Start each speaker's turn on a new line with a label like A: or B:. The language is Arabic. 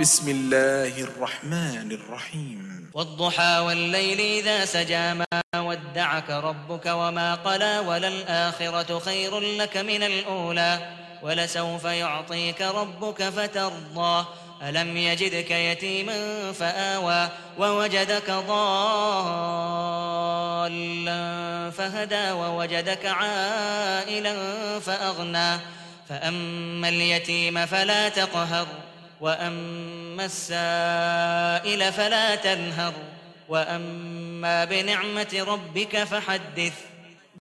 A: بسم الله الرحمن الرحيم
B: والضحى والليل إذا سجى ما ودعك ربك وما قلى وللآخرة خير لك من الأولى ولسوف يعطيك ربك فترضى ألم يجدك يتيما فآوى ووجدك ضالا فهدى ووجدك عائلا فأغنى فأما اليتيم فلا تقهر وأما السائل فلا تنهر وأما بنعمة ربك فحدث